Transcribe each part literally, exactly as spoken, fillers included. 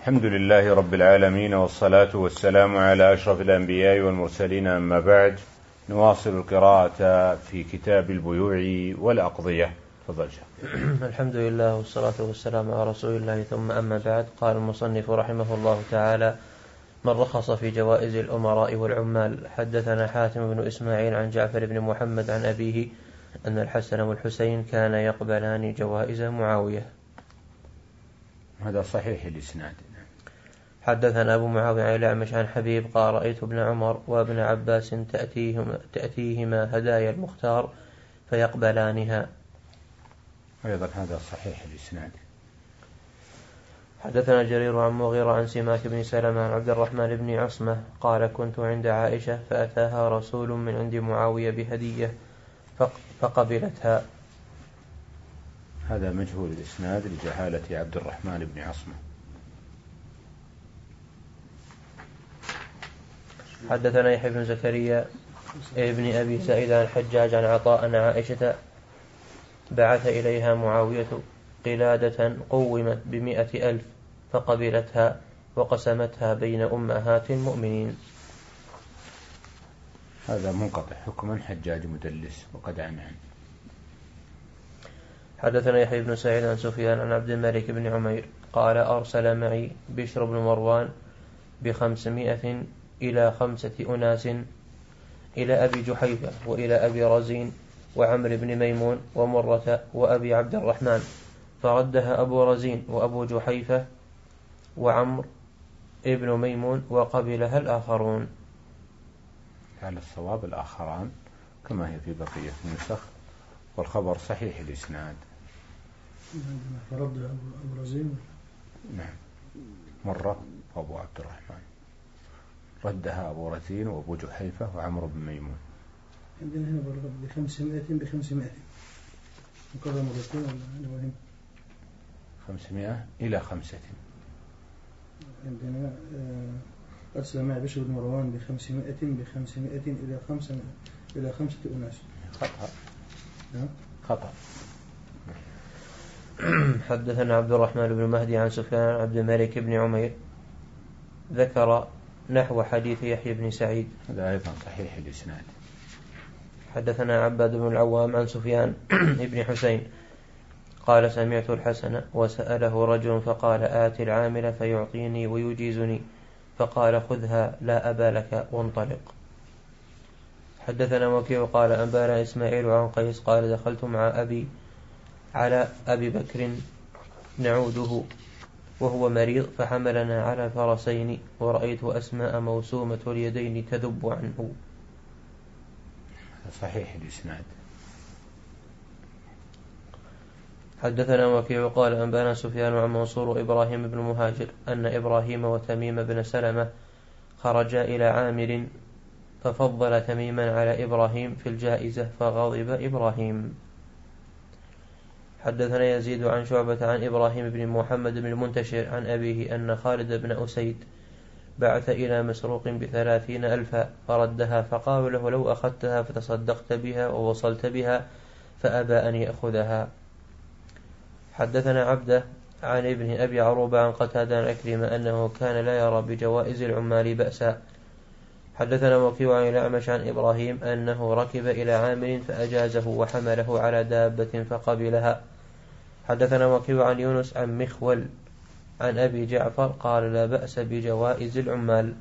الحمد لله رب العالمين، والصلاة والسلام على أشرف الأنبياء والمرسلين، أما بعد. نواصل القراءة في كتاب البيوع والأقضية. تفضل. الحمد لله والصلاة والسلام على رسول الله، ثم أما بعد. قال المصنف رحمه الله تعالى: من رخص في جوائز الأمراء والعمال. حدثنا حاتم بن إسماعيل عن جعفر بن محمد عن أبيه أن الحسن والحسين كان يقبلان جوائز معاوية. هذا صحيح الإسناد. حدثنا أبو معاوية عن الأعمش عن حبيب قال: رأيت ابن عمر وابن عباس تأتيهما, تأتيهما هدايا المختار فيقبلانها. أيضا هذا صحيح الإسناد. حدثنا جرير عن مغيرة عن سماك بن سلمة عن عبد الرحمن بن عصمة قال: كنت عند عائشة فأتاها رسول من عند معاوية بهدية فقبلتها. هذا مجهول الإسناد لجهالة عبد الرحمن بن عصمة. حدثنا يحيى بن زكريا ابن أبي سعيد عن حجاج عن عطاء أن عائشة بعث إليها معاوية قلادة قومت بمئة ألف فقبلتها وقسمتها بين أمهات المؤمنين. هذا منقطع حكما، حجاج مدلس وقد عنعن. حدثنا يحيى بن سعيد عن سفيان عن عبد الملك بن عمير قال: أرسل معي بشر بن مروان بخمسمائة إلى خمسة أناس إلى أبي جحيفة وإلى أبي رزين وعمر بن ميمون ومرة وأبي عبد الرحمن، فردها أبو رزين وأبو جحيفة وعمر ابن ميمون وقبلها الآخرون. على الصواب الآخران كما هي في بقية النسخ، والخبر صحيح الإسناد. فردها أبو رزين. نعم، مرة وأبو عبد الرحمن، ردها أبو رزين وأبو جحيفة وعمر بن ميمون. عندنا هنا برغب بخمسمائة بخمسمائة مكرر مرتين ولا وين؟ خمسمائة إلى خمسة. عندنا أرسل معي بشر بن مروان بخمسمائة بخمسمائة إلى خمسة إلى خمسة أناس. خطأ. خطأ. حدثنا عبد الرحمن بن مهدي عن سفيان عن عبد الملك بن عمير ذكر نحو حديث يحيى بن سعيد. هذا أيضا صحيح الإسناد. حدثنا عباد بن العوام عن سفيان ابن حسين قال: سمعت الحسن وسأله رجل فقال: آت العامل فيعطيني ويجيزني، فقال: خذها لا أبا لك وانطلق. حدثنا وكيع قال: أنبانا إسماعيل عن قيس قال: دخلت مع أبي على أبي بكر نعوده وهو مريض فحملنا على فرسين ورأيت أسماء موسومة اليدين تذب عنه. صحيح الإسناد. حدثنا وكيع قال: أنبانا سفيان عن منصور إبراهيم بن مهاجر أن إبراهيم وتميم بن سلمة خرجا إلى عامر ففضل تميما على إبراهيم في الجائزة فغضب إبراهيم. حدثنا يزيد عن شعبة عن إبراهيم بن محمد بن المنتشر عن أبيه أن خالد بن أسيد بعث إلى مسروق بثلاثين ألفا فردها فقال له: لو أخذتها فتصدقت بها ووصلت بها، فأبى أن يأخذها. حدثنا عبده عن ابن أبي عروبة عن قتادة عن أكرم أنه كان لا يرى بجوائز العمال بأسا. حدثنا وكيع عن الأعمش عن إبراهيم أنه ركب إلى عامل فأجازه وحمله على دابة فقبلها. حدثنا وكيع عن يونس عن مخول عن أبي جعفر قال: لا بأس بجوائز العمال.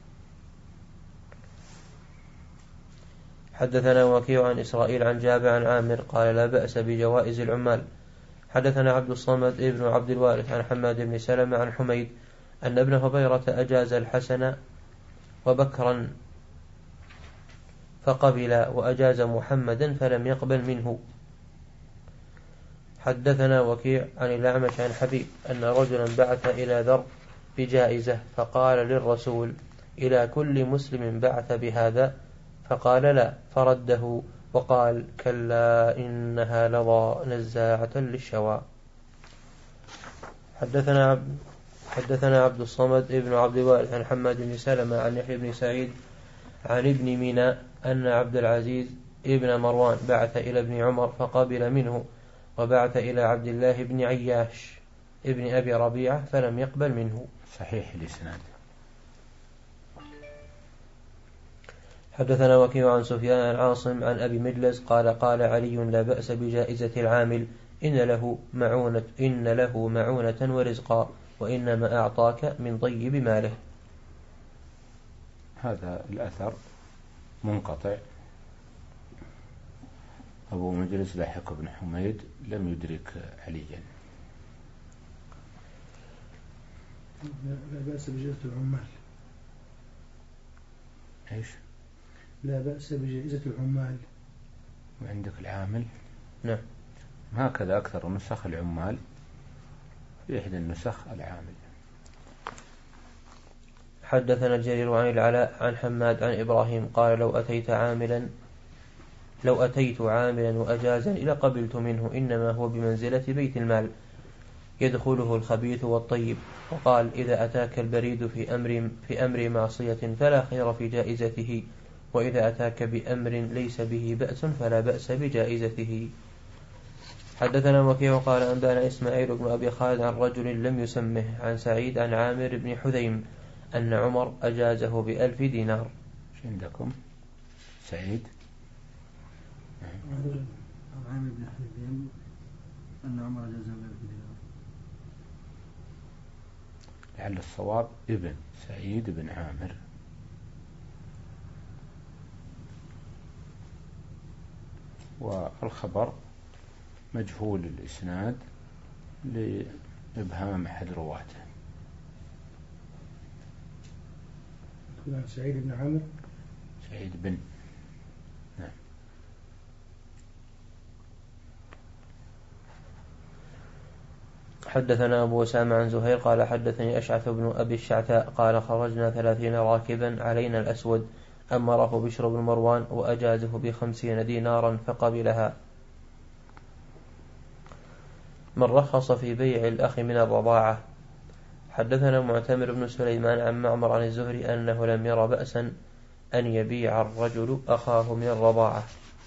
حدثنا وكيع عن إسرائيل عن جابر عن عامر قال: لا بأس بجوائز العمال. حدثنا عبد الصمد ابن عبد الوارث عن حماد بن سلمة عن حميد أن ابن هبيرة أجاز الحسن وبكرا فقبل وأجاز محمدا فلم يقبل منه. حدثنا وكيع عن الأعمش عن حبيب أن رجلا بعث إلى ذر بجائزة فقال للرسول: إلى كل مسلم بعث بهذا؟ فقال: لا، فرده وقال: كلا إنها لظى نزاعة للشوى. حدثنا عبد حدثنا عبد الصمد ابن عبد الوارث عن حماد بن سلمة عن يحيى بن سعيد عن ابن ميناء أن عبد العزيز ابن مروان بعث إلى ابن عمر فقبل منه، وبعث إلى عبد الله بن عياش ابن أبي ربيعة فلم يقبل منه. صحيح الإسناد. حدثنا وكيع عن سفيان عن عاصم عن أبي مجلس قال قال علي لا بأس بجائزة العامل إن له معونة, إن له معونة ورزقا وإنما أعطاك من طيب ماله. هذا الأثر منقطع. أبو مجلس لاحق بن حميد لم يدرك عليا. لا بأس بجائزة العمال. إيش؟ لا بأس بجائزة العمال. وعندك العامل؟ نعم. هكذا أكثر النسخ العمال، في إحدى النسخ العامل. حدثنا الجرير عن العلاء عن حماد عن إبراهيم قال لو أتيت عاملا لو أتيت عاملا وأجازا إلى قبلت منه إنما هو بمنزلة بيت المال يدخله الخبيث والطيب. وقال إذا أتاك البريد في أمر, في أمر معصية فلا خير في جائزته وإذا أتاك بأمر ليس به بأس فلا بأس بجائزته. حدثنا وكيع قال أنبانا إسماعيل بن أبي خالد عن رجل لم يسمه عن سعيد عن عامر بن حذيم أن عمر أجازه بألف دينار. شو عندكم؟ سعيد عامر بن حذيم أن عمر أجازه بألف دينار. لعل الصواب ابن سعيد بن عامر. والخبر مجهول الإسناد لإبهام أحد رواته. سعيد بن عامر. سعيد بن نعم. حدثنا أبو أسامة عن زهير قال حدثني أشعث بن أبي الشعثاء قال خرجنا ثلاثين راكبا علينا الأسود أمره بشر بن مروان وأجازه بخمسين دينارا فقبلها. من رخص في بيع الأخ من الرضاعة. حدثنا معتمر بن سليمان عن معمر عن الزهري أنه لم ير بأسا أن يبيع الرجل أخاه من الرضاعة.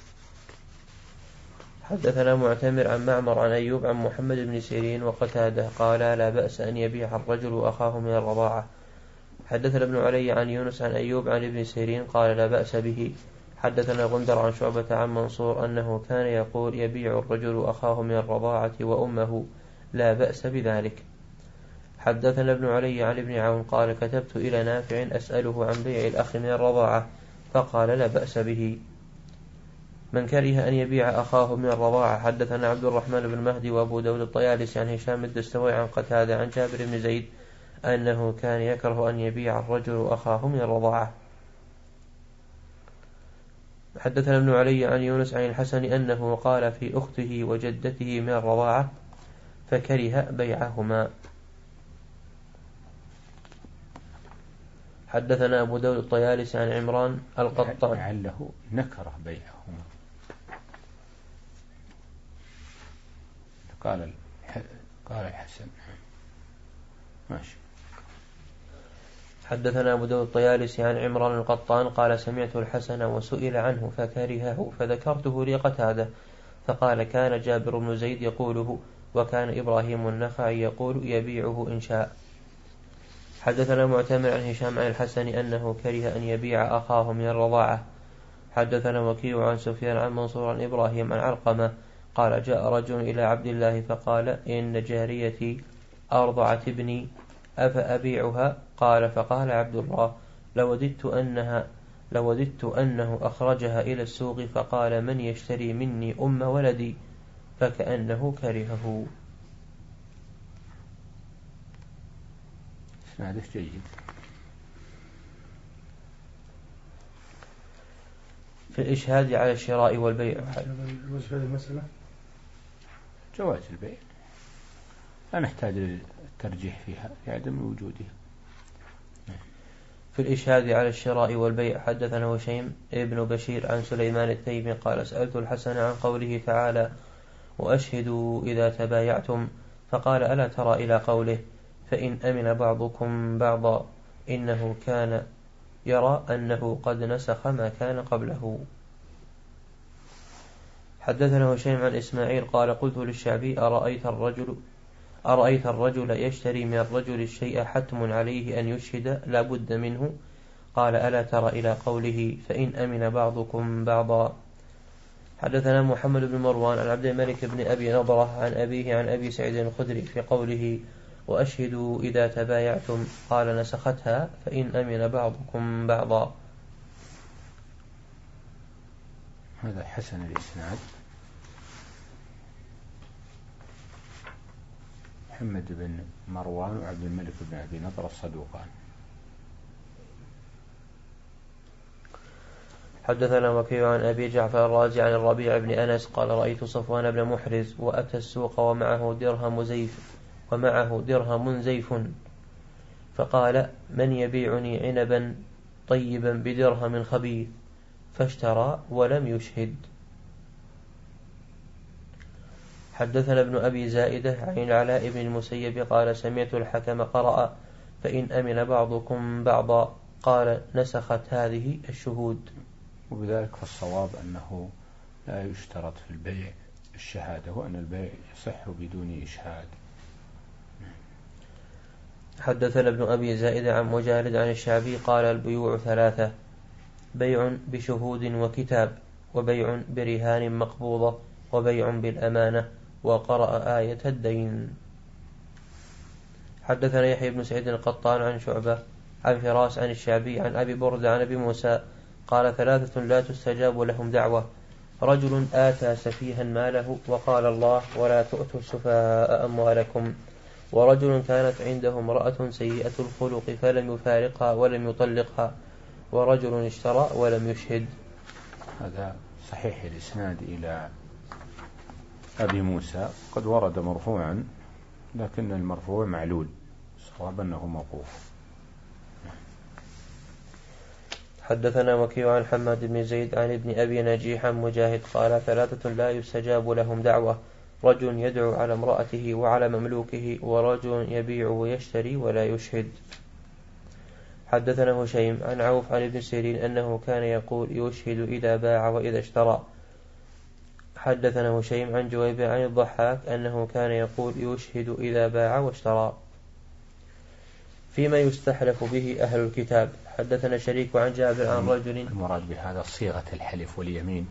حدثنا معتمر عن معمر عن أيوب عن محمد بن سيرين وقتاده قال لا بأس أن يبيع الرجل أخاه من الرضاعة. حدثنا ابن علي عن يونس عن أيوب عن ابن سيرين قال لا بأس به. حدثنا غندر عن شعبة عن منصور أنه كان يقول يبيع الرجل أخاه من الرضاعة وأمه لا بأس بذلك. حدثنا ابن علي عن ابن عون قال كتبت إلى نافع أسأله عن بيع الأخ من الرضاعة فقال لا بأس به. من كره أن يبيع أخاه من الرضاعة. حدثنا عبد الرحمن بن مهدي وأبو داود الطيالسي عن هشام الدستوائي عن قتادة عن جابر بن زيد أنه كان يكره أن يبيع الرجل أخاه من الرضاعة. حدثنا ابن علي عن يونس عن الحسن أنه قال في أخته وجدته من الرضاعة فكره بيعهما. حدثنا أبو داود الطيالسي عن عمران القطان لعله نكره بيعهما. قال قال الحسن ماشي. حدثنا أبو داود الطيالسي عن عمران القطان قال سمعت الحسن وسئل عنه فكرهه فذكرته لقتادة فقال كان جابر بن زيد يقوله وكان إبراهيم النخعي يقول يبيعه إن شاء. حدثنا معتمر عن هشام عن الحسن أنه كره أن يبيع أخاه من الرضاعة. حدثنا وكيع عن سفيان عن منصور عن إبراهيم عن علقمة قال جاء رجل إلى عبد الله فقال إن جاريتي أرضعت ابني أفأبيعها؟ قال فقال عبد الله لوددت أنها لوددت أنه أخرجها إلى السوق فقال من يشتري مني أم ولدي فكأنه كرهه. هذا جيد. في الإشهاد على الشراء والبيع. وجه هذه المسألة جواز البيع لا نحتاج للترجيح فيها لعدم وجودها. في الإشهاد على الشراء والبيع. حدثنا هشيم ابن بشير عن سليمان التيمي قال سألت الحسن عن قوله تعالى وأشهدوا إذا تبايعتم فقال ألا ترى إلى قوله فإن أمن بعضكم بعضا إنه كان يرى أنه قد نسخ ما كان قبله. حدثنا هشيم عن إسماعيل قال قلت للشعبي أرأيت الرجل أرأيت الرجل يشتري من الرجل الشيء حتم عليه أن يشهد لا بد منه؟ قال ألا تر إلى قوله فإن أمن بعضكم بعضا. حدثنا محمد بن مروان عن عبد الملك بن أبي نضرة عن أبيه عن أبي سعيد الخدري في قوله وأشهدوا إذا تبايعتم قال نسختها فإن أمن بعضكم بعضا. هذا حسن الإسناد. محمد بن مروان وعبد الملك بن أبي نضرة الصدوقان. حدثنا وكيع عن أبي جعفر الرازي عن الربيع بن أنس قال رأيت صفوان بن محرز وأتى السوق ومعه درهم زيف ومعه درهم زيف فقال من يبيعني عنبا طيبا بدرهم خبيث فاشترى ولم يشهد. حدثنا ابن أبي زائدة عن العلاء بن المسيب قال سمعت الحكم قرأ فإن أمن بعضكم بعضا قال نسخت هذه الشهود. وبذلك فالصواب أنه لا يشترط في البيع الشهادة وأن البيع يصح بدون إشهاد. حدثنا ابن أبي زائدة عن مجالد عن الشعبي قال البيوع ثلاثة بيع بشهود وكتاب وبيع برهان مقبوضة وبيع بالأمانة وقرأ آية الدين. حدثنا يحيى بن سعيد القطان عن شعبة عن فراس عن الشعبي عن أبي برد عن أبي موسى قال ثلاثة لا تستجاب لهم دعوة رجل آتى سفيها ماله وقال الله ولا تؤتوا السفهاء أموالكم ورجل كانت عنده امرأة سيئة الخلق فلم يفارقها ولم يطلقها ورجل اشترى ولم يشهد. هذا صحيح الإسناد إلى أبي موسى قد ورد مرفوعا لكن المرفوع معلول صواب أنه موقوف. حدثنا وكيع عن حماد بن زيد عن ابن أبي نجيح عن مجاهد قال ثلاثة لا يستجاب لهم دعوة رجل يدعو على امرأته وعلى مملوكه ورجل يبيع ويشتري ولا يشهد. حدثنا هشيم عن عوف عن ابن سيرين أنه كان يقول يشهد إذا باع وإذا اشترى. حدثنا هشيم عن جويبة عن الضحاك أنه كان يقول يشهد إذا باع واشترى. فيما يستحلف به أهل الكتاب. حدثنا شريك عن جابر عن رجل. المراد بهذا صيغة الحلف واليمين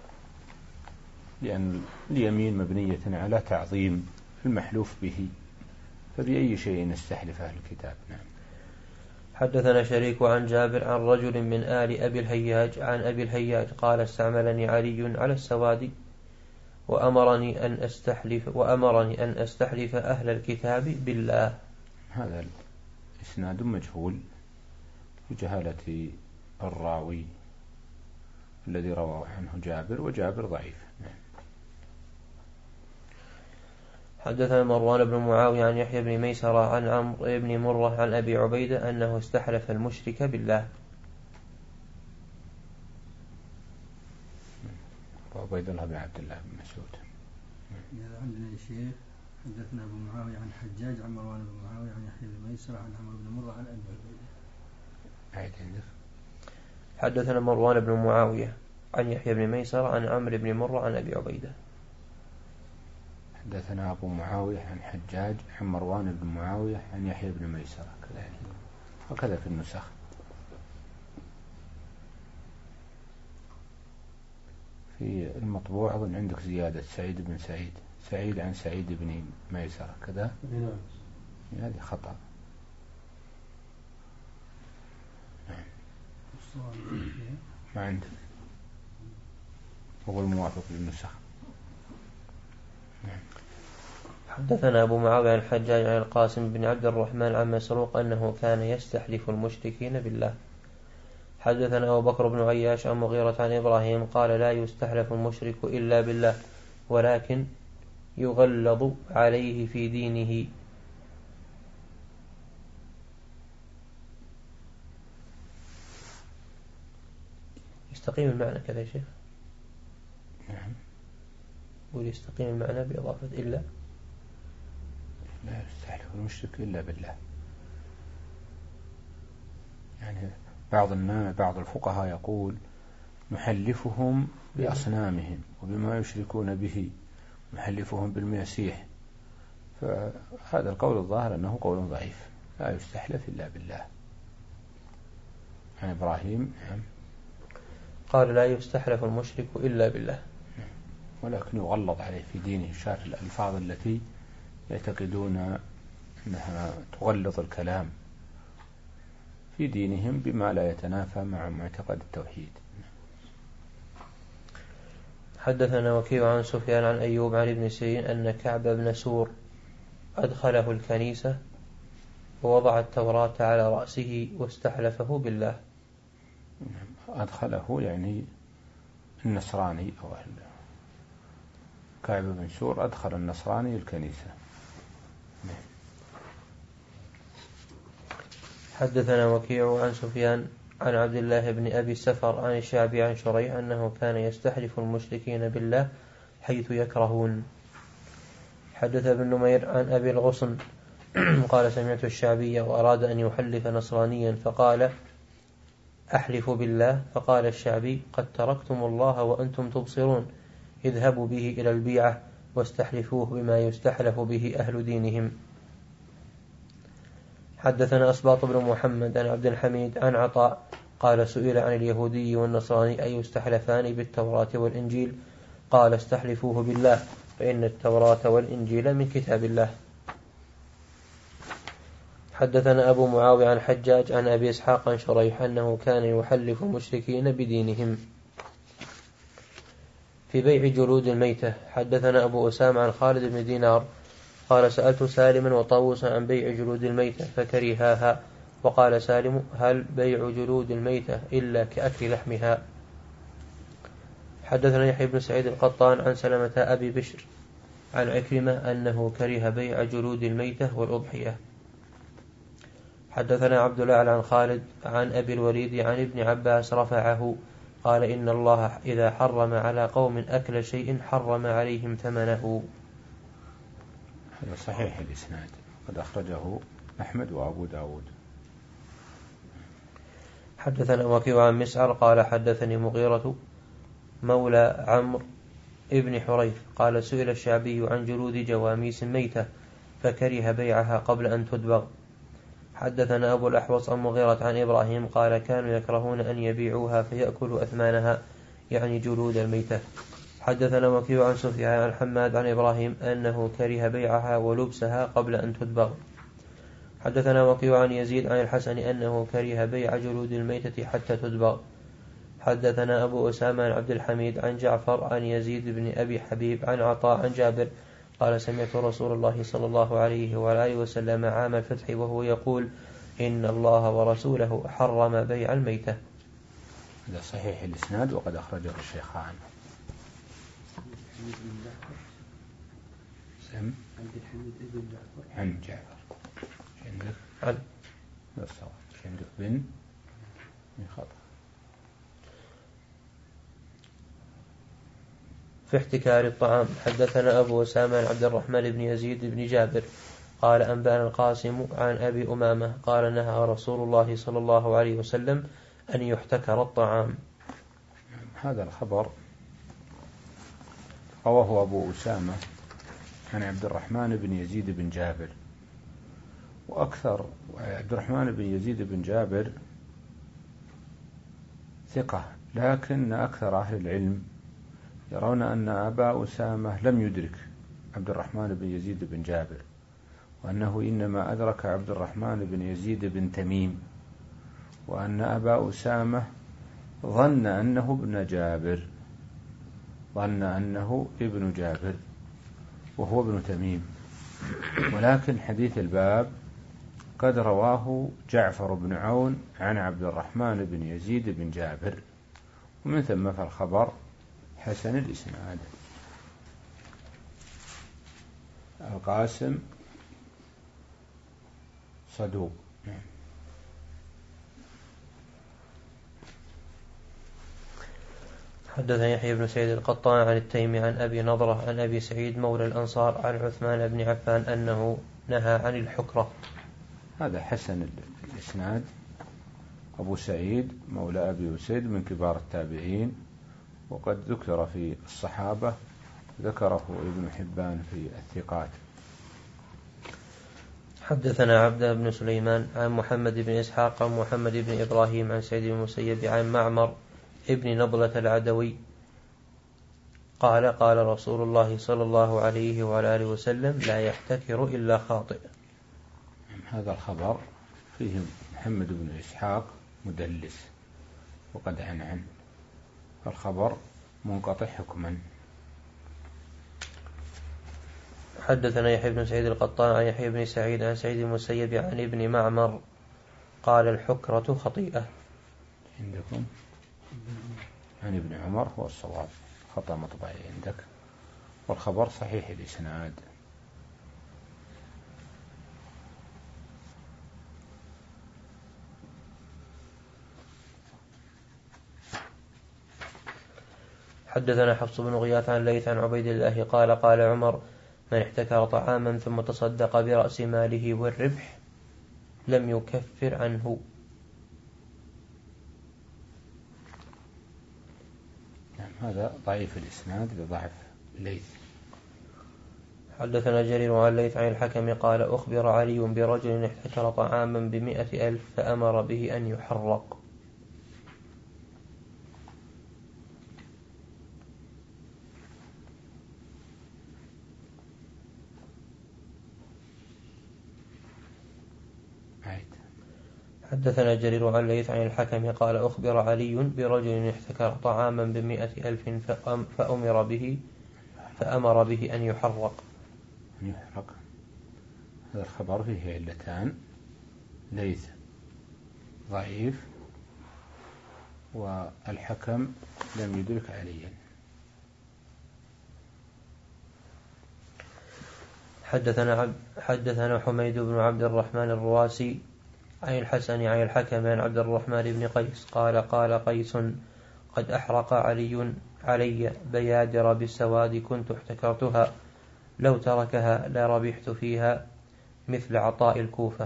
لأن اليمين مبنية على تعظيم المحلوف به فبأي شيء نستحلف أهل الكتاب. نعم. حدثنا شريك عن جابر عن رجل من آل أبي الهياج عن أبي الهياج قال استعملني علي على السواد وأمرني أن أستحلف وأمرني أن أستحلف أهل الكتاب بالله. هذا إسناد مجهول بجهالة الراوي الذي روى عنه جابر وجابر ضعيف. حدثنا مروان بن معاوية عن يحيى بن ميسرة عن عمرو بن مرة عن أبي عبيدة أنه استحلف المشرك بالله. وعبيد الله بن عبد الله بن مسعود. عندنا يا شيخ حدثنا أبو معاوية عن حجاج عن مروان بن معاوية عن يحيى بن ميسرة عن عمرو بن مرة عن أبي عبيدة. حدثنا مروان بن معاوية عن يحيى بن ميسرة عن عمرو بن مرة عن أبي عبيدة. حدثنا أبو معاوية عن حجاج عن مروان بن معاوية عن يحيى بن ميسرة كذلك وكذا في النسخ. في المطبوع أظن عندك زيادة سعيد بن سعيد سعيد عن سعيد بن ميسرة كذا هذه خطأ. ما عندك هو الموافق للنسخ. حدثنا أبو معاوية عن الحجاج عن القاسم بن عبد الرحمن عن مسروق أنه كان يستحلف المشركين بالله. حدثنا أبو بكر بن عياش عن مغيرة عن إبراهيم قال لا يستحلف المشرك إلا بالله ولكن يغلظ عليه في دينه. يستقيم المعنى كذا يا شيخ. نعم. ويستقيم المعنى بإضافة إلا لا يستحلف المشرك إلا بالله. يعني بعض الناس بعض الفقهاء يقول نحلفهم بأصنامهم وبما يشركون به نحلفهم بالمسيح فهذا القول الظاهر أنه قول ضعيف، لا يستحلف إلا بالله. عن إبراهيم قال لا يستحلف المشرك إلا بالله، ولكن يغلظ عليه في دينه شار الألفاظ التي يعتقدون أنها تغلظ الكلام في دينهم بما لا يتنافى مع معتقد التوحيد. حدثنا وكيع عن سفيان عن أيوب عن ابن سيرين أن كعب بن سور أدخله الكنيسة ووضع التوراة على رأسه واستحلفه بالله. أدخله يعني النصراني أو كعب بن سور أدخل النصراني الكنيسة. حدثنا وكيع عن سفيان عن عبد الله بن أبي السفر عن الشعبي عن شريح أنه كان يستحلف المشركين بالله حيث يكرهون. حدث ابن نمير عن أبي الغصن قال سمعت الشعبي وأراد أن يحلف نصرانيا فقال أحلف بالله، فقال الشعبي قد تركتم الله وأنتم تبصرون، اذهبوا به إلى البيعة واستحلفوه بما يستحلف به أهل دينهم. حدثنا أسباط بن محمد عن عبد الحميد عن عطاء قال سئل عن اليهودي والنصراني أي يستحلفان بالتوراة والإنجيل، قال استحلفوه بالله فإن التوراة والإنجيل من كتاب الله. حدثنا أبو معاوية عن حجاج عن أبي إسحاق عن شريح أنه كان يحلف المشركين بدينهم في بيع جلود الميتة. حدثنا أبو أسامة عن خالد بن دينار قال سألت سالما وطاووسا عن بيع جلود الميتة فكرهاها، وقال سالم هل بيع جلود الميتة إلا كأكل لحمها. حدثنا يحيى بن سعيد القطان عن سلمة أبي بشر عن عكرمة أنه كره بيع جلود الميتة والأضحية. حدثنا عبد الأعلى عن خالد عن أبي الوليد عن ابن عباس رفعه قال إن الله إذا حرم على قوم أكل شيء حرم عليهم ثمنه. هذا صحيح الإسناد، قد أخرجه أحمد وأبو داود. حدثنا وكيع عن مسعر قال حدثني مغيرة مولى عمرو ابن حريث قال سئل الشعبي عن جلود جواميس ميتة فكره بيعها قبل أن تدبغ. حدثنا أبو الأحوص عن مغيرة عن إبراهيم قال كانوا يكرهون أن يبيعوها فيأكلوا أثمانها يعني جلود الميتة. حدثنا وكيع عن سفيان عن حماد عن إبراهيم أنه كره بيعها ولبسها قبل أن تدبغ. حدثنا وكيع عن يزيد عن الحسن أنه كره بيع جلود الميتة حتى تدبغ. حدثنا أبو أسامة عن عبد الحميد عن جعفر عن يزيد بن أبي حبيب عن عطاء عن جابر قال سمعت رسول الله صلى الله عليه وآله وسلم عام الفتح وهو يقول إن الله ورسوله حرم بيع الميتة. هذا صحيح الإسناد وقد أخرجه الشيخان. سم عبد الحميد ابن جعفر عن جعفر عندك عن عندك بن من خطأ في احتكار الطعام. حدثنا أبو أسامة عن عبد الرحمن بن يزيد بن جابر قال أنبأنا القاسم عن أبي أمامة قال نهى رسول الله صلى الله عليه وسلم أن يحتكر الطعام. هذا الخبر رواه أبو أسامة عن عبد الرحمن بن يزيد بن جابر، وأكثر عبد الرحمن بن يزيد بن جابر ثقة، لكن أكثر أهل العلم يرون أن أبا أسامة لم يدرك عبد الرحمن بن يزيد بن جابر، وأنه إنما أدرك عبد الرحمن بن يزيد بن تميم، وأن أبا أسامة ظن أنه ابن جابر ظن أنه ابن جابر وهو ابن تميم. ولكن حديث الباب قد رواه جعفر بن عون عن عبد الرحمن بن يزيد بن جابر، ومن ثم فالخبر حسن الإسناد. القاسم صدوق. حدثنا يحيى بن سعيد القطان عن التيمي عن أبي نضرة عن أبي سعيد مولى الأنصار عن عثمان بن عفان أنه نهى عن الحكرة. هذا حسن الإسناد. أبو سعيد مولى أبي أسيد من كبار التابعين، وقد ذكر في الصحابة، ذكره ابن حبان في الثقات. حدثنا عبد بن سليمان عن محمد بن إسحاق عن محمد بن إبراهيم عن سعيد بن المسيب عن معمر ابن نضلة العدوي قال قال رسول الله صلى الله عليه وعلى آله وسلم لا يحتكر إلا خاطئ. هذا الخبر فيه محمد بن إسحاق مدلس وقد عنعن، فالخبر منقطع حكما. حدثنا يحيى بن سعيد القطان عن يحيى بن سعيد عن سعيد المسيب عن ابن معمر قال الحكرة خطيئة. عندكم عن ابن عمر هو الصواب، خطأ مطبعي عندك، والخبر صحيح الإسناد. حدثنا حفص بن غياث عن ليث عن عبيد الله قال قال عمر من احتكر طعاما ثم تصدق برأس ماله والربح لم يكفر عنه. نعم هذا ضعيف الإسناد بضعف ليث. حدثنا جرير عن ليث عن الحكم قال أخبر علي برجل احتكر طعاما بمئة ألف فأمر به أن يحرق. حدثنا جرير عن ليث عن الحكم قال أخبر علي برجل احتكر طعاما بمئة ألف فأمر به فأمر به أن يحرق. أن يحرق هذا الخبر فيه علتان: ليث ضعيف، والحكم لم يدرك عليا. حدثنا عبد حدثنا حميد بن عبد الرحمن الرواسي عن الحسن عن الحكم عن عبد الرحمن بن قيس قال قال قيس قد أحرق علي علي بيادر بالسواد كنت احتكرتها لو تركها لربحت فيها مثل عطاء الكوفة.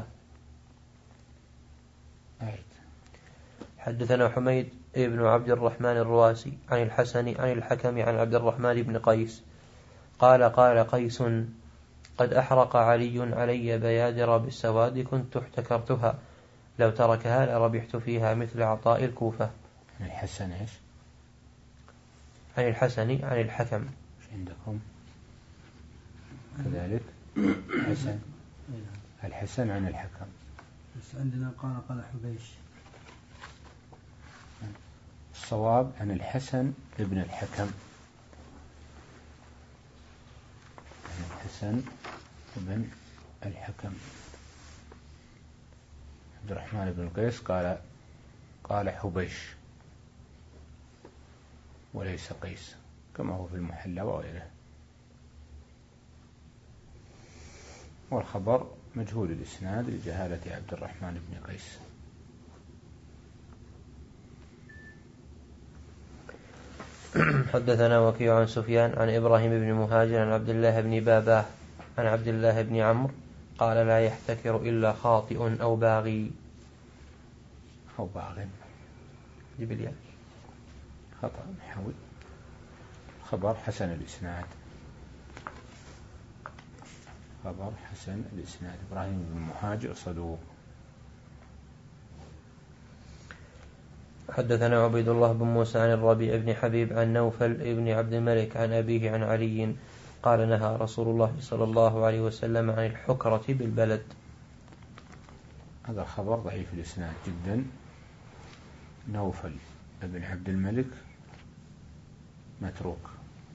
حدثنا حميد بن عبد الرحمن الرواسي عن الحسن عن الحكم عن عبد الرحمن بن قيس قال قال قيس قد أحرق علي علي بيادر بالسواد كنت احتكرتها لو تركها لربحت فيها مثل عطاء الكوفة. عن الحسن إيش؟ عن الحسن عن الحكم. عندكم كذلك الحسن الحسن عن الحكم، بس عندنا قال قال حبيش. الصواب عن الحسن ابن الحكم، عن الحسن ابن الحكم. عبد الرحمن بن قيس قال قال حبيش وليس قيس كما هو في المحلى وغيره، والخبر مجهول الإسناد لجهالة عبد الرحمن بن قيس. حدثنا وكيع عن سفيان عن إبراهيم بن مهاجر عن عبد الله بن باباه عن عبد الله بن عمرو قال لا يحتكر إلا خاطئ أو باغي. أو باغ جبليا خطأ محول. خبر حسن الإسناد، خبر حسن الإسناد. إبراهيم بن مهاجر صدوق. حدثنا عبيد الله بن موسى عن الربيع بن حبيب عن نوفل بن عبد الملك عن أبيه عن علي قال نهى رسول الله صلى الله عليه وسلم عن الحكرة بالبلد. هذا الخبر ضعيف الإسناد جدا. نوفل بن عبد الملك متروك.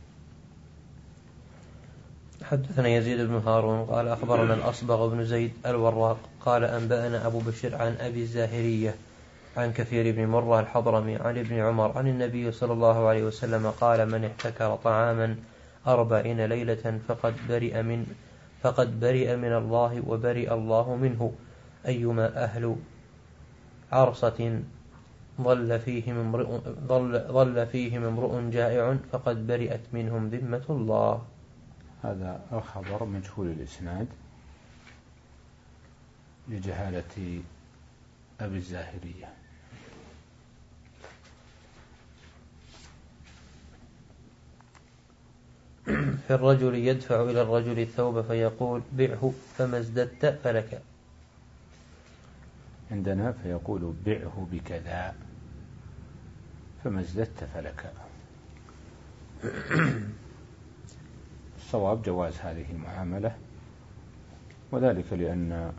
حدثنا يزيد بن هارون قال أخبرنا الأصبغ بن زيد الوراق قال أنبأنا أبو بشر عن أبي الزاهرية عن كثير بن مرة الحضرمي عن ابن عمر عن النبي صلى الله عليه وسلم قال من احتكر طعاما أربعين ليلة فقد برئ من فقد برئ من الله وبرئ الله منه أيما أهل عرصة ظل فيهم امرؤ ظل, ظل فيهم امرؤ جائع فقد برئت منهم ذمة الله. هذا الخبر مجهول الإسناد لجهالة أبي الزاهرية. في الرجل يدفع إلى الرجل الثوب فيقول بعه فما ازددت فلك. عندنا فيقول بعه بكذا فما ازددت فلك. الصواب جواز هذه المعاملة، وذلك لأن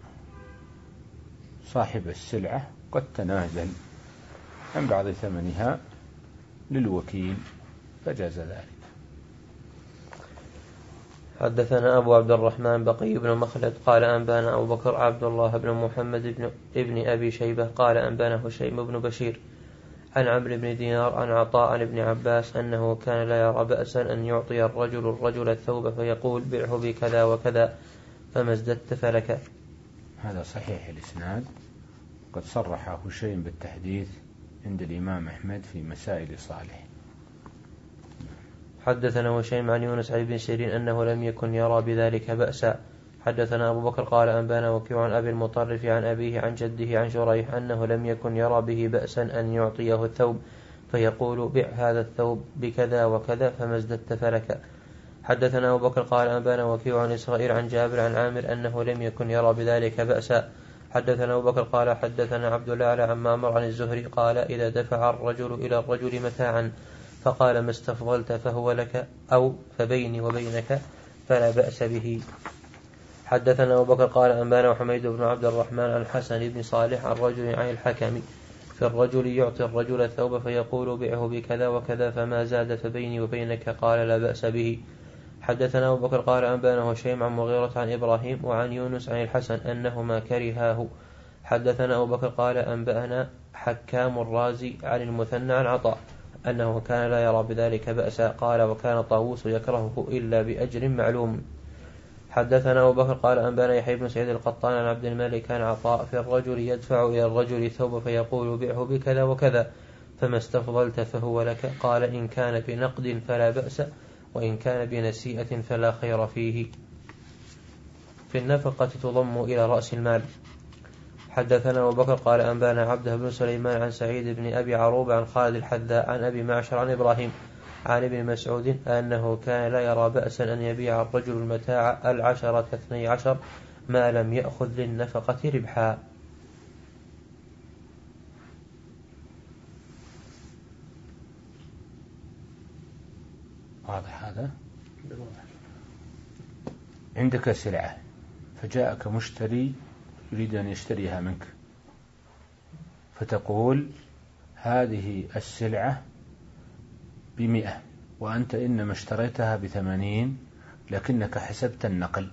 صاحب السلعة قد تنازل عن بعض ثمنها للوكيل فجاز ذلك. حدثنا أبو عبد الرحمن بقي بن مخلد قال أنبانا أبو بكر عبد الله بن محمد بن ابن أبي شيبة قال أنبانا هشيم بن بشير عن عمرو بن دينار عن عطاء عن ابن عباس أنه كان لا يرى بأسا أن يعطي الرجل الرجل الثوب فيقول بعه بكذا وكذا فما ازددت فلك. هذا صحيح الإسناد، قد صرح هشيم بالتحديث عند الإمام أحمد في مسائل صالح. حدثنا هشيم عن يونس عن ابن سيرين أنه لم يكن يرى بذلك بأسا. حدثنا أبو بكر قال أنبانا وكيع عن أبي المطرف عن أبيه عن جده عن شريح أنه لم يكن يرى به بأسا أن يعطيه الثوب فيقول بع هذا الثوب بكذا وكذا فما ازددت فلك. حدثنا أبو بكر قال أنبانا وكيع عن إسرائيل عن جابر عن عامر أنه لم يكن يرى بذلك بأسا. حدثنا أبو بكر قال حدثنا عبد الله عن معمر عن الزهري قال إذا دفع الرجل إلى الرجل متاعا فقال ما استفضلت فهو لك أو فبيني وبينك فلا بأس به. حدثنا أبو بكر قال أنبانا حميد بن عبد الرحمن عن الحسن بن صالح عن رجل عن الحكم في الرجل يعطي الرجل الثوب فيقول بعه بكذا وكذا فما زاد فبيني وبينك قال لا بأس به. حدثنا أبو بكر قال أنبانا هشيم عن مغيرة عن إبراهيم وعن يونس عن الحسن أنهما كرهاه. حدثنا أبو بكر قال أنبأنا حكام الرازي عن المثنى عن عطاء أنه كان لا يرى بذلك بأسا قال وكان طاووس يكرهه إلا بأجر معلوم. حدثنا أبو بكر قال أنبانا يحيى بن سعيد القطان عن عبد الملك عن عطاء في الرجل يدفع إلى الرجل ثوب فيقول بعه بكذا وكذا فما استفضلت فهو لك قال إن كان بنقد فلا بأس وإن كان بنسيئة فلا خير فيه. في النفقة تضم إلى رأس المال. حدثنا أبو بكر قال أنبانا عبده بن سليمان عن سعيد بن أبي عروبة عن خالد الحذاء عن أبي معشر عن إبراهيم عن ابن مسعود أنه كان لا يرى بأسا أن يبيع الرجل المتاع العشرة اثني عشر ما لم يأخذ للنفقة ربحا. واضح هذا؟ عندك سلعة فجاءك مشتري يريد أن يشتريها منك فتقول هذه السلعة بمئة وأنت إنما اشتريتها بثمانين لكنك حسبت النقل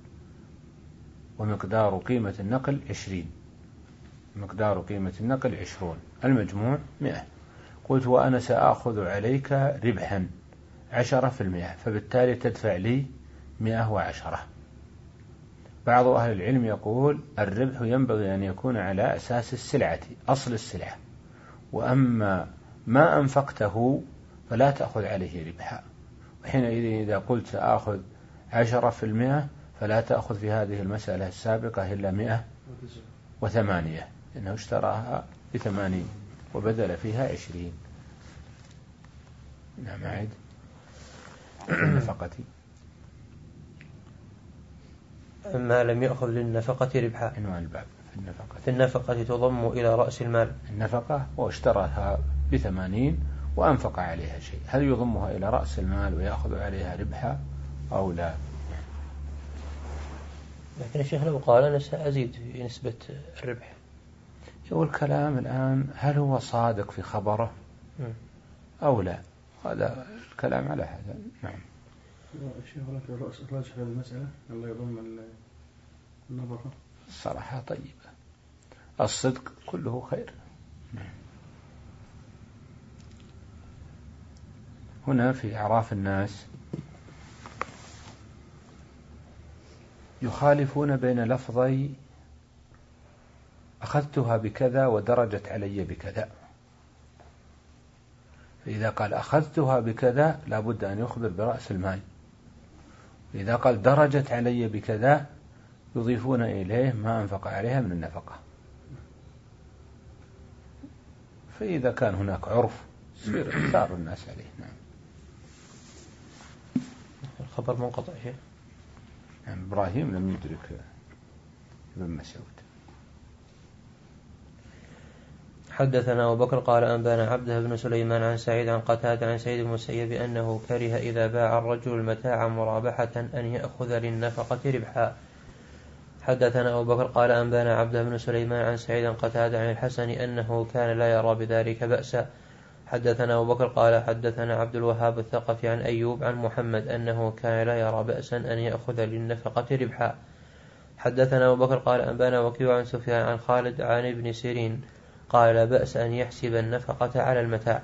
ومقدار قيمة النقل عشرين، مقدار قيمة النقل عشرون، المجموع مئة. قلت وأنا سأخذ عليك ربحا عشرة في المئة فبالتالي تدفع لي مئة وعشرة. بعض أهل العلم يقول الربح ينبغي أن يكون على أساس السلعة أصل السلعة، وأما ما أنفقته فلا تأخذ عليه ربحا. وحينئذ إذا قلت سأخذ عشرة في المئة فلا تأخذ في هذه المسألة السابقة إلا مئة وثمانية إنه اشتراها بثمانين وبذل فيها عشرين. نعم عيد النفقة ما لم يأخذ للنفقة ربحا. عنوان الباب في النفقة. في النفقة تضم إلى رأس المال. النفقة واشتراها بثمانين وأنفق عليها شيء، هل يضمها إلى رأس المال ويأخذ عليها ربحا أو لا؟ لكن الشيخ لو قال أنا سأزيد في نسبة الربح. يقول الكلام الآن هل هو صادق في خبره أو لا؟ هذا الكلام على هذا. نعم. الشيخ لك رأس راجح هذه المسألة الله يضم النظرة. الصراحة طيبة، الصدق كله خير. نعم. هنا في أعراف الناس يخالفون بين لفظي أخذتها بكذا ودرجت علي بكذا. فإذا قال أخذتها بكذا لابد أن يخبر برأس المال، إذا قال درجت علي بكذا يضيفون إليه ما أنفق عليها من النفقة. فإذا كان هناك عرف يصير اختار الناس عليه. نعم. خبر منقطع شيء. يعني إبراهيم لم يدرك ابن مسعود. حدثنا أبو بكر قال أنبانا عبده بن سليمان عن سعيد عن قتادة عن سعيد بن المسيب أنه كره إذا باع الرجل المتاع مرابحة أن يأخذ للنفقة ربحا. حدثنا أبو بكر قال أنبانا عبده بن سليمان عن سعيد عن قتادة عن الحسن أنه كان لا يرى بذلك بأسا. حدثنا أبو بكر قال حدثنا عبد الوهاب الثقفي عن أيوب عن محمد أنه كان لا يرى بأسا أن يأخذ للنفقة ربحا. حدثنا أبو بكر قال أنبانا وكيع عن سفيان عن خالد عن ابن سيرين قال لا بأس أن يحسب النفقة على المتاع.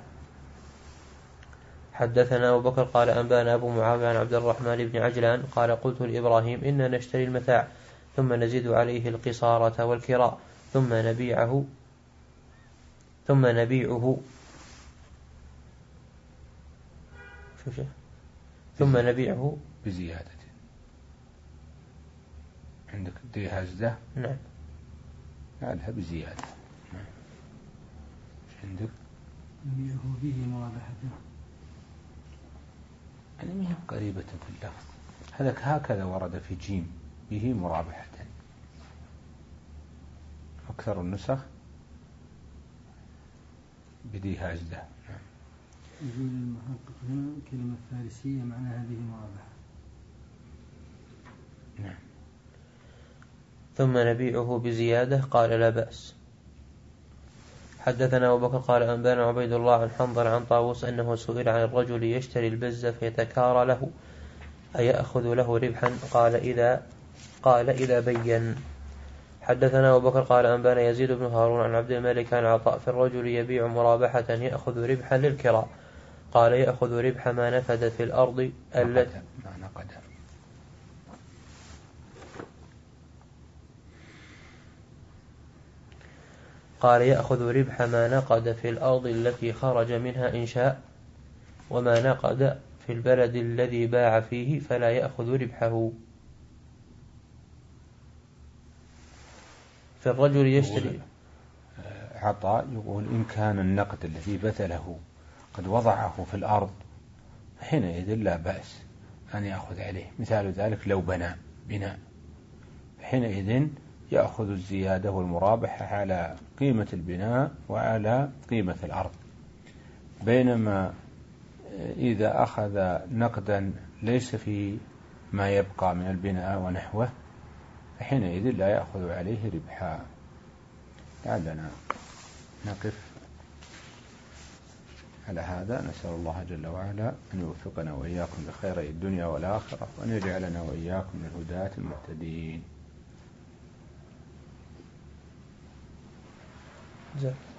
حدثنا أبو بكر قال أنبانا أبو معاوية عن عبد الرحمن بن عجلان قال قلت لإبراهيم إنا نشتري المتاع ثم نزيد عليه القصارة والكراء ثم نبيعه ثم نبيعه شو شيء ثم نبيعه بزيادة. عندك دي هزة؟ نعم. لها بزيادة. نعم. عندك نبيعه به مرابحة، يعني ما هي قريبة في اللفظ. هذا هكذا ورد في جيم به مرابحة. أكثر النسخ بدي هزة. نعم. يقول المحقق هنا كلمة فارسية معنى هذه مرابحة. نعم. ثم نبيعه بزيادة قال لا بأس. حدثنا أبو بكر قال أنبانا عبيد الله عن حنظل عن طاووس أنه سئل عن الرجل يشتري البز فيتكار له أيأخذ له ربحا قال إذا قال إذا بين. حدثنا أبو بكر قال أنبانا يزيد بن هارون عن عبد الملك عن عطاء في الرجل يبيع مرابحة يأخذ ربحا للكراء قال يأخذ ربح ما نفد في الأرض التي قال يأخذ ربح ما نقد في الأرض التي خرج منها إن شاء وما نقد في البلد الذي باع فيه فلا يأخذ ربحه. في الرجل يشتري عطاء يقول إن كان النقد الذي بذله قد وضعه في الأرض حينئذ لا بأس أن يأخذ عليه. مثال ذلك لو بنى بناء حينئذ يأخذ الزيادة والمرابحة على قيمة البناء وعلى قيمة الأرض. بينما إذا أخذ نقدا ليس في ما يبقى من البناء ونحوه حينئذ لا يأخذ عليه ربحا. لعلنا نقف على هذا. نسأل الله جل وعلا أن يوفقنا وإياكم لخير الدنيا والآخرة وأن يجعلنا وإياكم من الهداة المهتدين. زين.